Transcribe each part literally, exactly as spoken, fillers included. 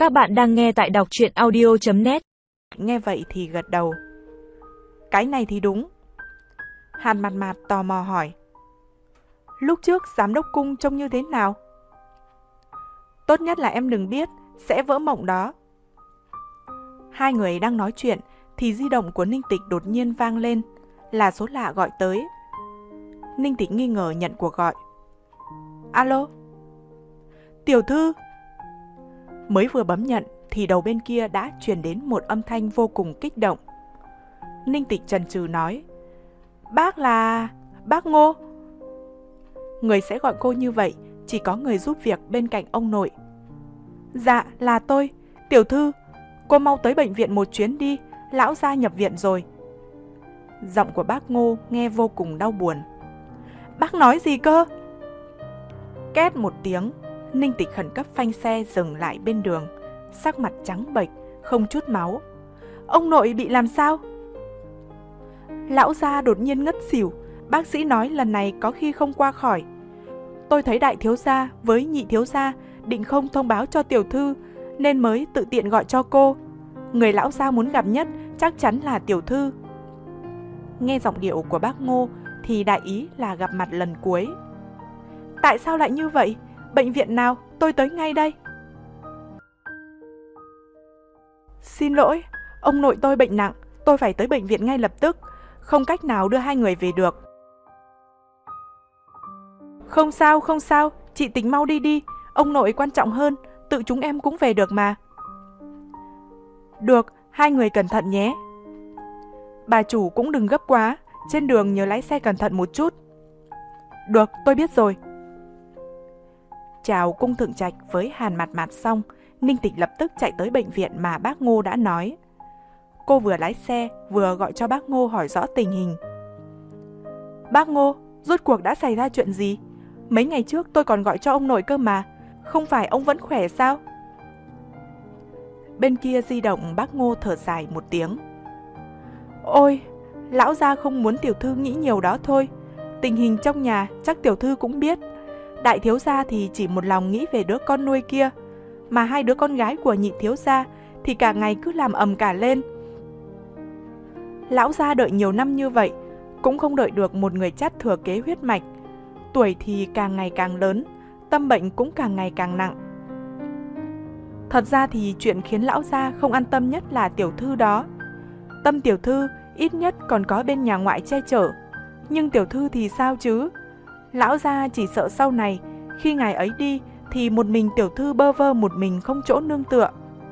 Các bạn đang nghe tại đọc truyện audio chấm net. Nghe vậy thì gật đầu. Cái này thì đúng. Hàn Mạt Mạt tò mò hỏi. Lúc trước giám đốc cung trông như thế nào? Tốt nhất là em đừng biết, sẽ vỡ mộng đó. Hai người đang nói chuyện thì di động của Ninh Tịch đột nhiên vang lên, là số lạ gọi tới. Ninh Tịch nghi ngờ nhận cuộc gọi. Alo? Tiểu thư? Mới vừa bấm nhận thì đầu bên kia đã truyền đến một âm thanh vô cùng kích động. Ninh Tịch chần chừ nói. Bác là... bác Ngô. Người sẽ gọi cô như vậy chỉ có người giúp việc bên cạnh ông nội. Dạ, là tôi. Tiểu thư, cô mau tới bệnh viện một chuyến đi, lão gia nhập viện rồi. Giọng của bác Ngô nghe vô cùng đau buồn. Bác nói gì cơ? Két một tiếng, Ninh Tịch khẩn cấp phanh xe dừng lại bên đường, sắc mặt trắng bệch, không chút máu. Ông nội bị làm sao? Lão gia đột nhiên ngất xỉu, bác sĩ nói lần này có khi không qua khỏi. Tôi thấy đại thiếu gia với nhị thiếu gia định không thông báo cho tiểu thư, nên mới tự tiện gọi cho cô. Người lão gia muốn gặp nhất chắc chắn là tiểu thư. Nghe giọng điệu của bác Ngô thì đại ý là gặp mặt lần cuối. Tại sao lại như vậy? Bệnh viện nào? Tôi tới ngay đây. Xin lỗi, ông nội tôi bệnh nặng, tôi phải tới bệnh viện ngay lập tức, không cách nào đưa hai người về được. Không sao, không sao, chị Tính mau đi đi, ông nội quan trọng hơn, tự chúng em cũng về được mà. Được, hai người cẩn thận nhé. Bà chủ cũng đừng gấp quá, trên đường nhớ lái xe cẩn thận một chút. Được, tôi biết rồi. Chào cung thượng trạch với Hàn Mạt Mạt xong, Ninh Tịch lập tức chạy tới bệnh viện mà bác Ngô đã nói. Cô vừa lái xe vừa gọi cho bác Ngô hỏi rõ tình hình. Bác Ngô, rốt cuộc đã xảy ra chuyện gì? Mấy ngày trước tôi còn gọi cho ông nội cơ mà, không phải ông vẫn khỏe sao? Bên kia di động bác Ngô thở dài một tiếng. Ôi, lão gia không muốn tiểu thư nghĩ nhiều đó thôi. Tình hình trong nhà chắc tiểu thư cũng biết. Đại thiếu gia thì chỉ một lòng nghĩ về đứa con nuôi kia, mà hai đứa con gái của nhị thiếu gia thì cả ngày cứ làm ầm cả lên. Lão gia đợi nhiều năm như vậy cũng không đợi được một người chắt thừa kế huyết mạch. Tuổi thì càng ngày càng lớn, tâm bệnh cũng càng ngày càng nặng. Thật ra thì chuyện khiến lão gia không an tâm nhất là tiểu thư đó. Tâm tiểu thư ít nhất còn có bên nhà ngoại che chở, nhưng tiểu thư thì sao chứ? Lão gia chỉ sợ sau này khi ngài ấy đi thì một mình tiểu thư bơ vơ một mình không chỗ nương tựa.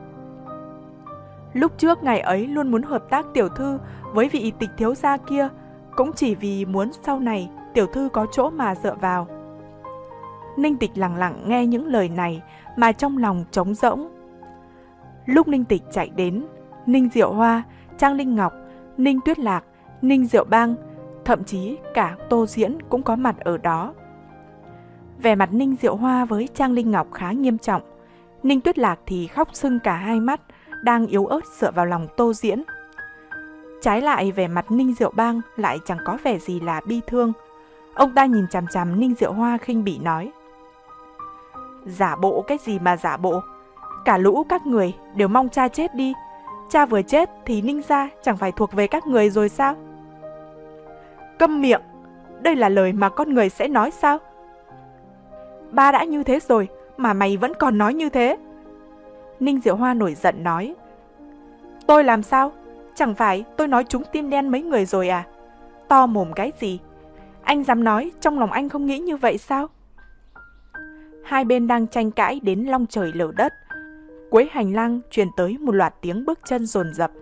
Lúc trước ngài ấy luôn muốn hợp tác tiểu thư với vị tịch thiếu gia kia, cũng chỉ vì muốn sau này tiểu thư có chỗ mà dựa vào. Ninh Tịch lặng lặng nghe những lời này mà trong lòng trống rỗng. Lúc Ninh Tịch chạy đến, Ninh Diệu Hoa, Trang Linh Ngọc, Ninh Tuyết Lạc, Ninh Diệu Bang, thậm chí cả Tô Diễn cũng có mặt ở đó. Vẻ mặt Ninh Diệu Hoa với Trang Linh Ngọc khá nghiêm trọng, Ninh Tuyết Lạc thì khóc sưng cả hai mắt, đang yếu ớt dựa vào lòng Tô Diễn. Trái lại vẻ mặt Ninh Diệu Bang lại chẳng có vẻ gì là bi thương. Ông ta nhìn chằm chằm Ninh Diệu Hoa khinh bỉ nói. Giả bộ cái gì mà giả bộ? Cả lũ các người đều mong cha chết đi. Cha vừa chết thì Ninh gia chẳng phải thuộc về các người rồi sao? Câm miệng! Đây là lời mà con người sẽ nói sao? Ba đã như thế rồi mà mày vẫn còn nói như thế. Ninh Diệu Hoa nổi giận nói. Tôi làm sao? Chẳng phải tôi nói trúng tim đen mấy người rồi à? To mồm cái gì? Anh dám nói trong lòng anh không nghĩ như vậy sao? Hai bên đang tranh cãi đến long trời lở đất. Cuối hành lang truyền tới một loạt tiếng bước chân dồn dập.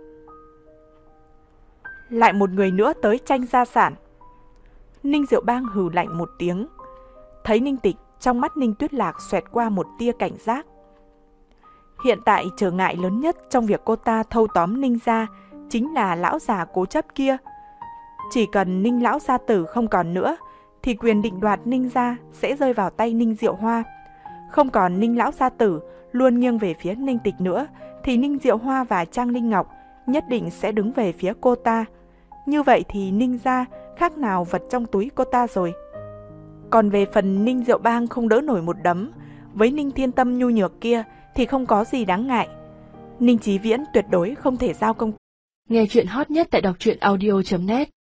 Lại một người nữa tới tranh gia sản. Ninh Diệu Bang hừ lạnh một tiếng. Thấy Ninh Tịch, trong mắt Ninh Tuyết Lạc xoẹt qua một tia cảnh giác. Hiện tại trở ngại lớn nhất trong việc cô ta thâu tóm Ninh gia chính là lão già cố chấp kia. Chỉ cần Ninh lão gia tử không còn nữa thì quyền định đoạt Ninh gia sẽ rơi vào tay Ninh Diệu Hoa. Không còn Ninh lão gia tử luôn nghiêng về phía Ninh Tịch nữa thì Ninh Diệu Hoa và Trang Linh Ngọc nhất định sẽ đứng về phía cô ta. Như vậy thì Ninh gia khác nào vật trong túi cô ta rồi. Còn về phần Ninh Diệu Bang không đỡ nổi một đấm với Ninh Thiên Tâm nhu nhược kia thì không có gì đáng ngại. Ninh Chí Viễn tuyệt đối không thể giao công. Nghe chuyện hot nhất tại đọc truyện audio chấm net